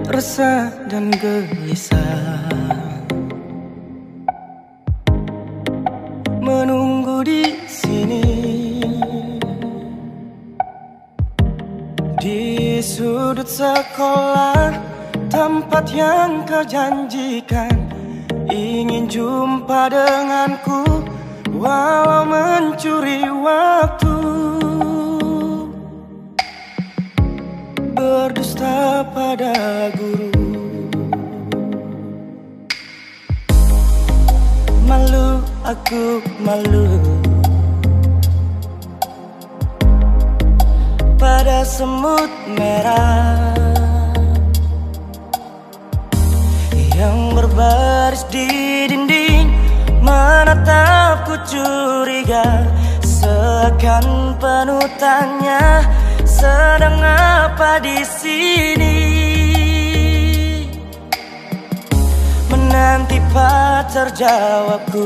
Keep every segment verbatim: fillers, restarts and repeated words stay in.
resah dan gelisah, menunggu di sini di sudut sekolah, tempat yang kau janjikan ingin jumpa denganku, walau mencuri waktu, berdusta pada guru. Malu, aku malu pada semut merah yang berbaris di dinding, menatapku curiga, seakan penuh tanya, sedang apa di sini? Menanti pacar jawabku.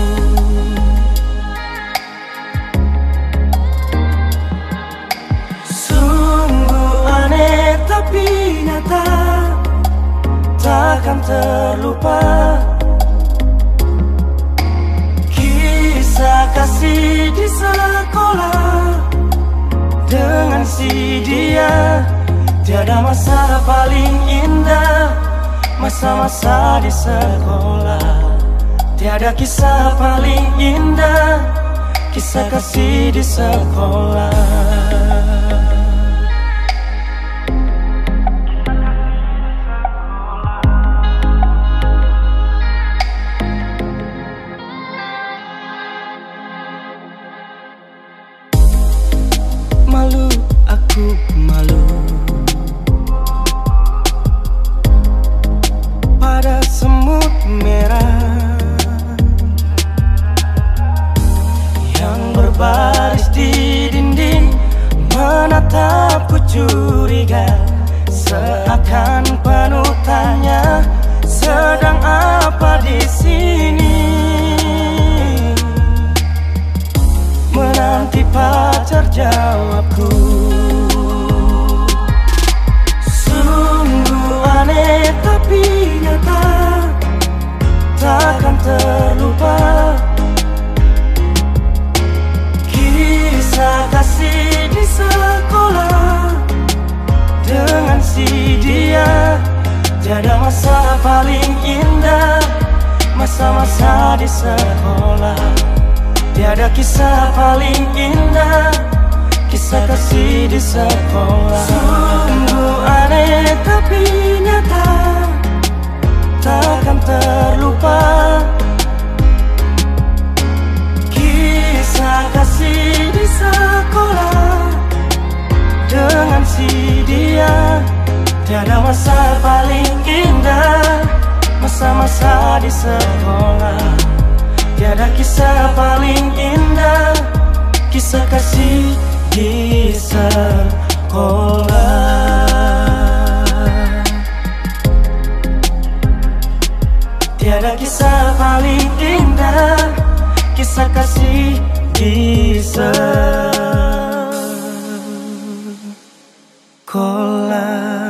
Sungguh aneh tapi nyata, takkan terlupa kisah kasih di sekolah dengan si dia. Tiada masa paling indah, masa-masa di sekolah. Tiada kisah paling indah, kisah kasih di sekolah. Malu, aku malu pada semut merah yang berbaris di dinding, menatapku curiga, seakan penuh tanya, sedang apa di sini? Menanti pacar jawabku. Sungguh aneh tapi nyata, takkan terlupa kisah kasih di sekolah dengan si dia. Tiada masa paling indah, masa-masa di sekolah. Tiada kisah paling indah, kisah kasih di sekolah. Sungguh aneh tapi nyata, takkan terlupa kisah kasih di sekolah dengan si dia. Tiada masa paling indah, masa-masa di sekolah. Tiada kisah paling indah, kisah kasih di sekolah. Tiada kisah paling indah, kisah kasih di sekolah.